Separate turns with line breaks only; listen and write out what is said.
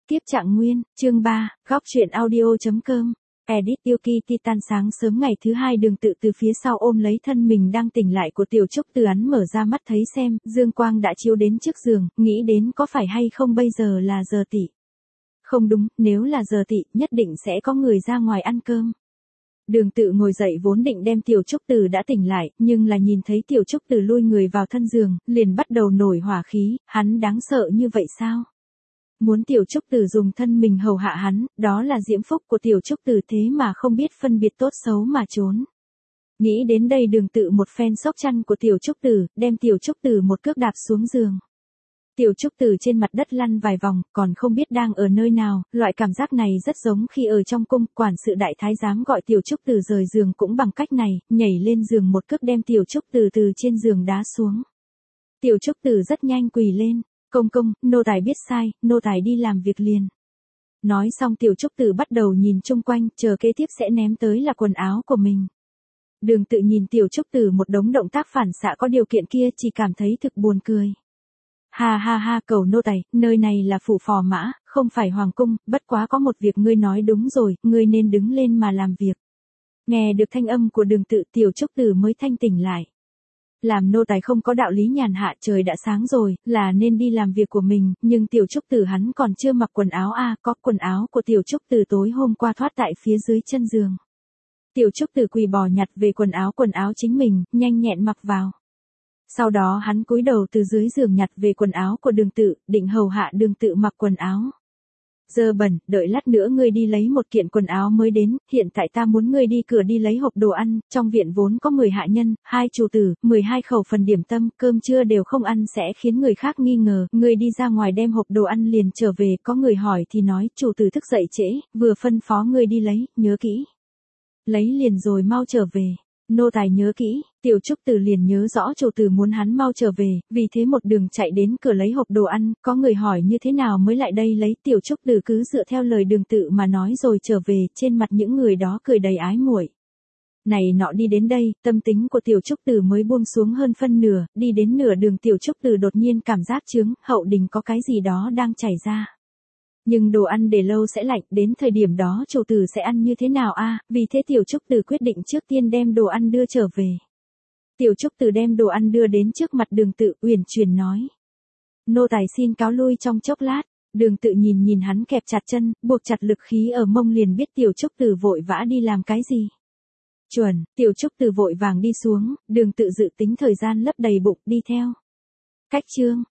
Tiếp trạng nguyên, chương 3, góc truyện audio.com. Edit Yuki Titan. Sáng sớm ngày thứ hai, Đường Tự từ phía sau ôm lấy thân mình đang tỉnh lại của Tiểu Trúc Từ, hắn mở ra mắt thấy xem, dương quang đã chiếu đến trước giường, nghĩ đến có phải hay không bây giờ là giờ tỵ. Không đúng, nếu là giờ tỵ, nhất định sẽ có người ra ngoài ăn cơm. Đường Tự ngồi dậy vốn định đem Tiểu Trúc Từ đã tỉnh lại, nhưng là nhìn thấy Tiểu Trúc Từ lui người vào thân giường, liền bắt đầu nổi hỏa khí, hắn đáng sợ như vậy sao? Muốn Tiểu Trúc Từ dùng thân mình hầu hạ hắn, đó là diễm phúc của Tiểu Trúc Từ, thế mà không biết phân biệt tốt xấu mà trốn. Nghĩ đến đây, Đường Tự một phen xốc chăn của Tiểu Trúc Từ, đem Tiểu Trúc Từ một cước đạp xuống giường. Tiểu Trúc Từ trên mặt đất lăn vài vòng, còn không biết đang ở nơi nào, loại cảm giác này rất giống khi ở trong cung, quản sự đại thái giám gọi Tiểu Trúc Từ rời giường cũng bằng cách này, nhảy lên giường một cước đem Tiểu Trúc Từ từ trên giường đá xuống. Tiểu Trúc Từ rất nhanh quỳ lên. Công công, nô tài biết sai, nô tài đi làm việc liền. Nói xong Tiểu Trúc Từ bắt đầu nhìn chung quanh, chờ kế tiếp sẽ ném tới là quần áo của mình. Đường Tự nhìn Tiểu Trúc Từ một đống động tác phản xạ có điều kiện kia, chỉ cảm thấy thực buồn cười. Ha ha ha, cầu nô tài, nơi này là phủ phò mã, không phải hoàng cung, bất quá có một việc ngươi nói đúng rồi, ngươi nên đứng lên mà làm việc. Nghe được thanh âm của Đường Tự, Tiểu Trúc Từ mới thanh tỉnh lại. Làm nô tài không có đạo lý nhàn hạ, trời đã sáng rồi, là nên đi làm việc của mình, nhưng Tiểu Trúc Từ hắn còn chưa mặc quần áo có quần áo của Tiểu Trúc Từ tối hôm qua thoát tại phía dưới chân giường. Tiểu Trúc Từ quỳ bò nhặt về quần áo chính mình, nhanh nhẹn mặc vào. Sau đó hắn cúi đầu từ dưới giường nhặt về quần áo của Đường Tự, định hầu hạ Đường Tự mặc quần áo. Dơ bẩn, đợi lát nữa ngươi đi lấy một kiện quần áo mới đến, hiện tại ta muốn ngươi đi cửa đi lấy hộp đồ ăn, trong viện vốn có 10 hạ nhân, 2 chủ tử, 12 khẩu phần điểm tâm, cơm trưa đều không ăn sẽ khiến người khác nghi ngờ, ngươi đi ra ngoài đem hộp đồ ăn liền trở về, có người hỏi thì nói, chủ tử thức dậy trễ, vừa phân phó ngươi đi lấy, nhớ kỹ. Lấy liền rồi mau trở về. Nô tài nhớ kỹ. Tiểu Trúc Từ liền nhớ rõ chủ tử muốn hắn mau trở về, vì thế một đường chạy đến cửa lấy hộp đồ ăn, có người hỏi như thế nào mới lại đây lấy, Tiểu Trúc Từ cứ dựa theo lời Đường Tự mà nói rồi trở về, trên mặt những người đó cười đầy ái muội. Này nọ đi đến đây, tâm tính của Tiểu Trúc Từ mới buông xuống hơn phân nửa, đi đến nửa đường Tiểu Trúc Từ đột nhiên cảm giác chướng, hậu đình có cái gì đó đang chảy ra. Nhưng đồ ăn để lâu sẽ lạnh, đến thời điểm đó chủ tử sẽ ăn như thế nào vì thế Tiểu Trúc Từ quyết định trước tiên đem đồ ăn đưa trở về. Tiểu Trúc Từ đem đồ ăn đưa đến trước mặt Đường Tự, uyển chuyển nói. Nô tài xin cáo lui trong chốc lát. Đường Tự nhìn hắn kẹp chặt chân, buộc chặt lực khí ở mông liền biết Tiểu Trúc Từ vội vã đi làm cái gì. Chuẩn, Tiểu Trúc Từ vội vàng đi xuống, Đường Tự dự tính thời gian lấp đầy bụng, đi theo. Cách chương.